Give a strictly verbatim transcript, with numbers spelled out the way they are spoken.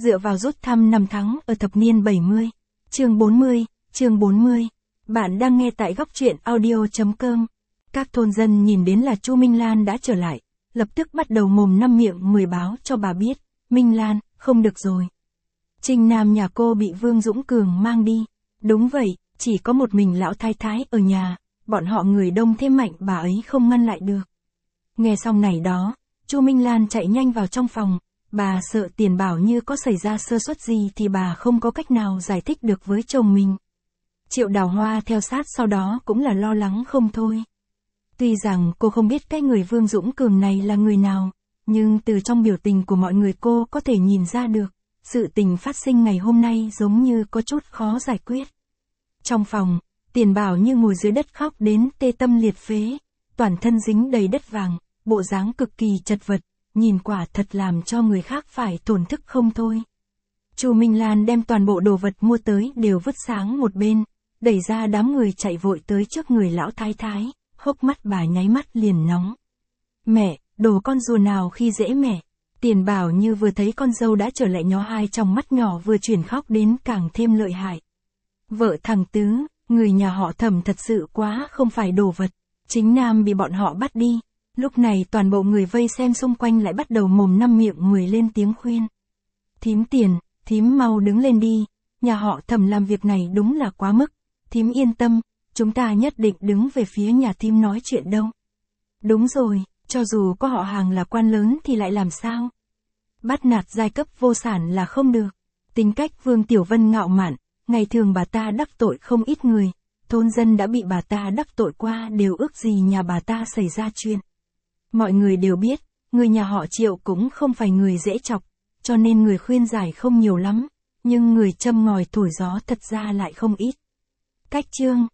dựa vào rút thăm năm tháng ở thập niên bảy mươi. Chương bốn mươi, chương bốn mươi. Bạn đang nghe tại góc truyện audio chấm com. Các thôn dân nhìn đến là Chu Minh Lan đã trở lại, lập tức bắt đầu mồm năm miệng mười báo cho bà biết, Minh Lan, không được rồi. Trinh Nam nhà cô bị Vương Dũng Cường mang đi. Đúng vậy, chỉ có một mình lão thái thái ở nhà, bọn họ người đông thế mạnh bà ấy không ngăn lại được. Nghe xong này đó, Chu Minh Lan chạy nhanh vào trong phòng, bà sợ Tiền Bảo như có xảy ra sơ suất gì thì bà không có cách nào giải thích được với chồng mình. Triệu Đào Hoa theo sát sau đó cũng là lo lắng không thôi. Tuy rằng cô không biết cái người Vương Dũng Cường này là người nào, nhưng từ trong biểu tình của mọi người cô có thể nhìn ra được, sự tình phát sinh ngày hôm nay giống như có chút khó giải quyết. Trong phòng, Tiền Bảo như ngồi dưới đất khóc đến tê tâm liệt phế, toàn thân dính đầy đất vàng, bộ dáng cực kỳ chật vật, nhìn quả thật làm cho người khác phải thổn thức không thôi. Chu Minh Lan đem toàn bộ đồ vật mua tới đều vứt sáng một bên, đẩy ra đám người chạy vội tới trước người lão thái thái, hốc mắt bà nháy mắt liền nóng. Mẹ, đồ con rùa nào khi dễ mẹ. Tiền Bảo như vừa thấy con dâu đã trở lại nhó hai trong mắt nhỏ vừa chuyển khóc đến càng thêm lợi hại. Vợ thằng Tứ, người nhà họ Thẩm thật sự quá không phải đồ vật. Chính Nam bị bọn họ bắt đi. Lúc này toàn bộ người vây xem xung quanh lại bắt đầu mồm năm miệng mười lên tiếng khuyên. Thím Tiền, thím mau đứng lên đi, nhà họ Thẩm làm việc này đúng là quá mức. Thím yên tâm, chúng ta nhất định đứng về phía nhà thím nói chuyện đâu. Đúng rồi, cho dù có họ hàng là quan lớn thì lại làm sao? Bắt nạt giai cấp vô sản là không được. Tính cách Vương Tiểu Vân ngạo mạn, ngày thường bà ta đắc tội không ít người, thôn dân đã bị bà ta đắc tội qua đều ước gì nhà bà ta xảy ra chuyện. Mọi người đều biết, người nhà họ Triệu cũng không phải người dễ chọc, cho nên người khuyên giải không nhiều lắm, nhưng người châm ngòi thổi gió thật ra lại không ít. Cách chương,